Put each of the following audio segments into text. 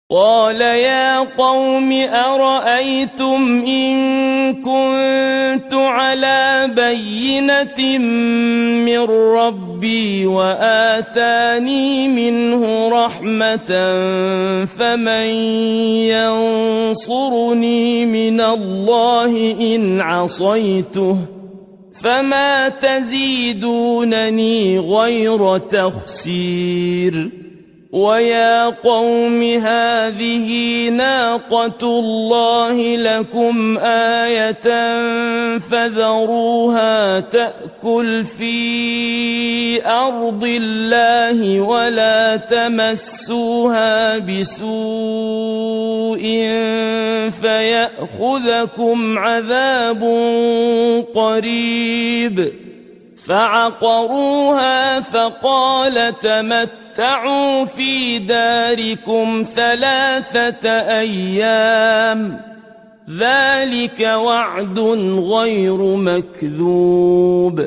قال يا قوم أرأيتم إن كنت على بينة من ربي وآتاني منه رحمة فمن ينصرني من الله إن عصيته فما تزيدونني غير تخسير ويا قوم هذه ناقة الله لكم آية فذروها تأكل في أرض الله ولا تمسوها بسوء فيأخذكم عذاب قريب فعقروها فقال تمتعوا في داركم 3 أيام ذلك وعد غير مكذوب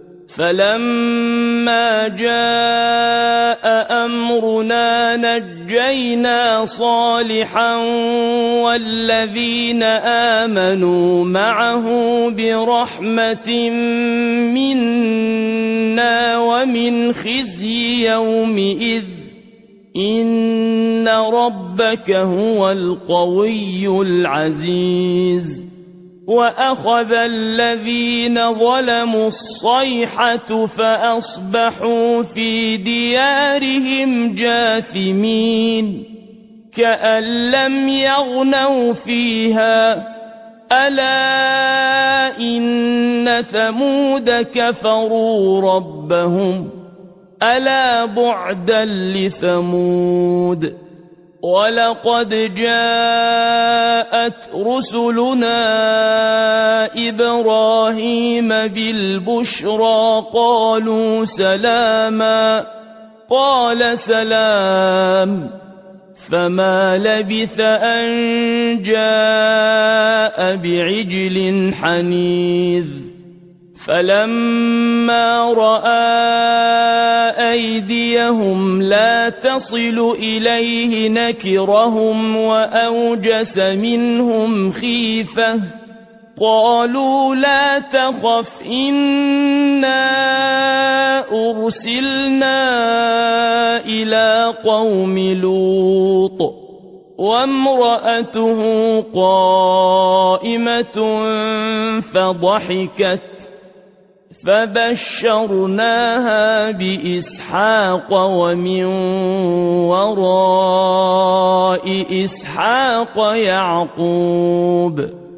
فلما جاء أمرنا نجينا صالحا والذين آمنوا معه برحمة منا ومن خزي يومئذ إن ربك هو القوي العزيز وأخذ الذين ظلموا الصيحة فأصبحوا في ديارهم جاثمين كأن لم يغنوا فيها ألا إن ثمود كفروا ربهم ألا بعدا لثمود ولقد جاءت رسلنا إبراهيم بالبشرى قالوا سلاما قال سلام فما لبث أن جاء بعجل حنيذ فلما رأى أيديهم لا تصل إليه نكرهم وأوجس منهم خيفة قالوا لا تخف إنا أرسلنا إلى قوم لوط وامرأته قائمة فضحكت فبشرناها بإسحاق ومن وراء إسحاق يعقوب